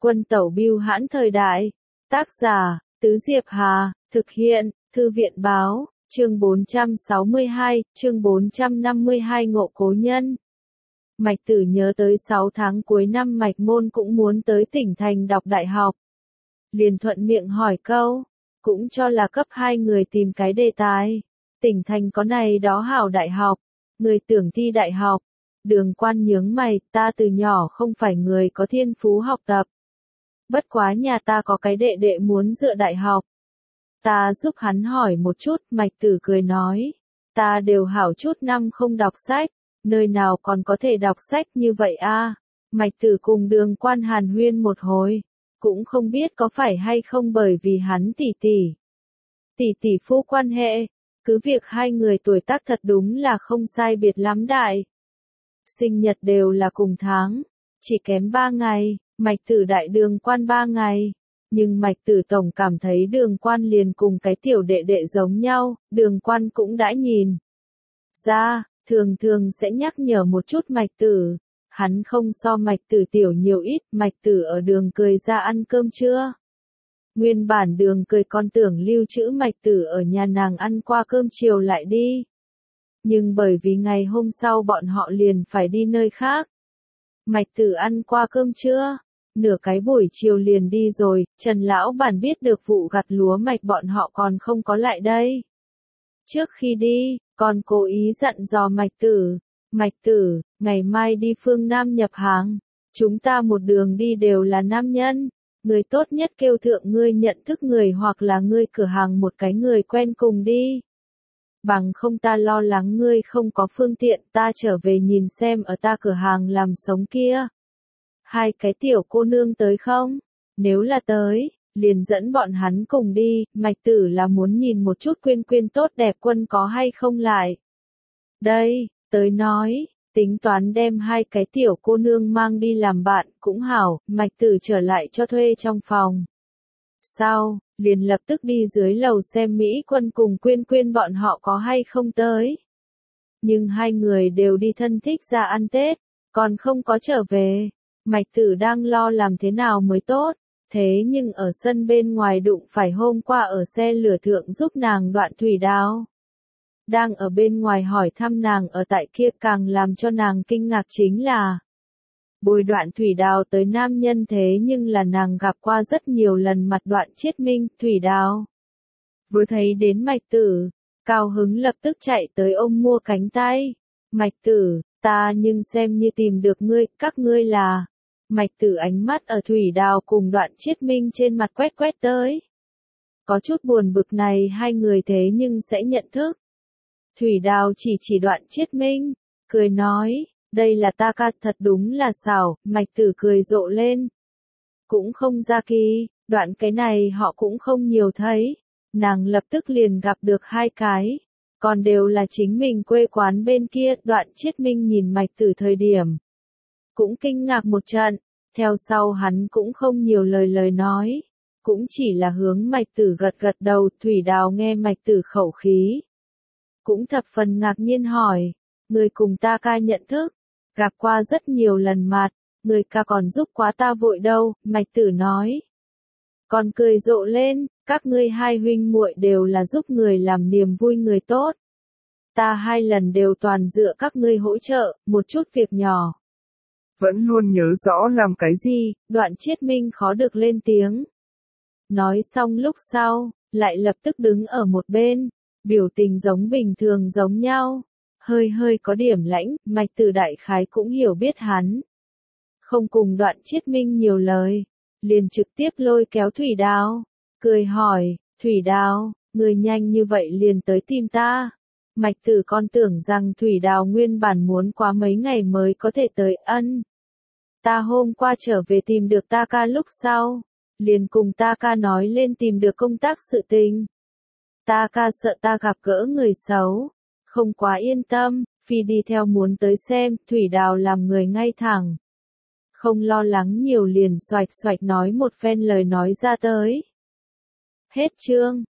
Quân tẩu bưu hãn thời đại. Tác giả, Tứ Diệp Hà, thực hiện, Thư viện báo, chương 462, chương 452 ngộ cố nhân. Mạch Tử nhớ tới 6 tháng cuối năm Mạch Môn cũng muốn tới tỉnh thành đọc đại học. Liền thuận miệng hỏi câu, cũng cho là cấp 2 người tìm cái đề tài. Tỉnh thành có này đó hảo đại học, người tưởng thi đại học. Đường Quan nhướng mày, ta từ nhỏ không phải người có thiên phú học tập. Bất quá nhà ta có cái đệ đệ muốn dựa đại học. Ta giúp hắn hỏi một chút, Mạch Tử cười nói. Ta đều hảo chút năm không đọc sách, nơi nào còn có thể đọc sách như vậy a? Mạch Tử cùng Đường Quan hàn huyên một hồi, cũng không biết có phải hay không bởi vì hắn tỷ tỷ phu quan hệ, cứ việc hai người tuổi tác thật đúng là không sai biệt lắm đại. Sinh nhật đều là cùng tháng, chỉ kém 3 ngày, Mạch Tử đại Đường Quan 3 ngày. Nhưng Mạch Tử tổng cảm thấy Đường Quan liền cùng cái tiểu đệ đệ giống nhau, Đường Quan cũng đã nhìn ra, thường thường sẽ nhắc nhở một chút Mạch Tử. Hắn không so Mạch Tử tiểu nhiều ít, Mạch Tử ở Đường Cười ra ăn cơm trưa. Nguyên bản Đường Cười còn tưởng lưu trữ Mạch Tử ở nhà nàng ăn qua cơm chiều lại đi. Nhưng bởi vì ngày hôm sau bọn họ liền phải đi nơi khác. Mạch Tử ăn qua cơm trưa, nửa cái buổi chiều liền đi rồi, Trần Lão Bản biết được vụ gặt lúa mạch bọn họ còn không có lại đây. Trước khi đi, còn cố ý dặn dò Mạch Tử, ngày mai đi phương Nam nhập hàng, chúng ta một đường đi đều là nam nhân, người tốt nhất kêu thượng ngươi nhận thức người hoặc là ngươi cửa hàng một cái người quen cùng đi. Bằng không ta lo lắng ngươi không có phương tiện, ta trở về nhìn xem ở ta cửa hàng làm sống kia. Hai cái tiểu cô nương tới không? Nếu là tới, liền dẫn bọn hắn cùng đi, Mạch Tử là muốn nhìn một chút Quyên tốt đẹp quân có hay không lại. Đây, tới nói, tính toán đem hai cái tiểu cô nương mang đi làm bạn, cũng hảo, Mạch Tử trở lại cho thuê trong phòng. Sau, liền lập tức đi dưới lầu xem Mỹ Quân cùng Quyên bọn họ có hay không tới. Nhưng hai người đều đi thân thích ra ăn Tết, còn không có trở về. Mạch Tử đang lo làm thế nào mới tốt, thế nhưng ở sân bên ngoài đụng phải hôm qua ở xe lửa thượng giúp nàng Đoạn Thủy Đào. Đang ở bên ngoài hỏi thăm nàng ở tại kia, càng làm cho nàng kinh ngạc chính là bồi Đoạn Thủy Đào tới nam nhân thế nhưng là nàng gặp qua rất nhiều lần mặt Đoạn Chiết Minh. Thủy Đào vừa thấy đến Mạch Tử, cao hứng lập tức chạy tới ôm mua cánh tay. Mạch Tử, ta nhưng xem như tìm được ngươi, các ngươi là. Mạch Tử ánh mắt ở Thủy Đào cùng Đoạn Chiết Minh trên mặt quét tới. Có chút buồn bực này hai người thế nhưng sẽ nhận thức. Thủy Đào chỉ Đoạn Chiết Minh, cười nói, đây là ta ca, thật đúng là xảo. Mạch Tử cười rộ lên. Cũng không ra kỳ, Đoạn cái này họ cũng không nhiều thấy. Nàng lập tức liền gặp được hai cái, còn đều là chính mình quê quán bên kia. Đoạn Chiết Minh nhìn Mạch Tử thời điểm cũng kinh ngạc một trận, theo sau hắn cũng không nhiều lời nói, cũng chỉ là hướng Mạch Tử gật đầu. Thủy Đào nghe Mạch Tử khẩu khí, cũng thập phần ngạc nhiên hỏi, người cùng ta ca nhận thức, gặp qua rất nhiều lần mặt, người ca còn giúp quá ta vội đâu. Mạch Tử nói, còn cười rộ lên, các ngươi hai huynh muội đều là giúp người làm niềm vui người tốt. Ta hai lần đều toàn dựa các ngươi hỗ trợ, một chút việc nhỏ vẫn luôn nhớ rõ làm cái gì. Đoạn Chiết Minh khó được lên tiếng. Nói xong lúc sau, lại lập tức đứng ở một bên, biểu tình giống bình thường giống nhau, hơi có điểm lãnh. Mạch Tử đại khái cũng hiểu biết hắn không cùng Đoạn Chiết Minh nhiều lời, liền trực tiếp lôi kéo Thủy Đào, cười hỏi, Thủy Đào, người nhanh như vậy liền tới tìm ta. Mạch Tử con tưởng rằng Thủy Đào nguyên bản muốn qua mấy ngày mới có thể tới. Ta hôm qua trở về tìm được ta ca lúc sau, liền cùng ta ca nói lên tìm được công tác sự tình. Ta ca sợ ta gặp gỡ người xấu, không quá yên tâm, phi đi theo muốn tới xem. Thủy Đào làm người ngay thẳng, không lo lắng nhiều, liền xoạch nói một phen lời nói ra tới. Hết chương.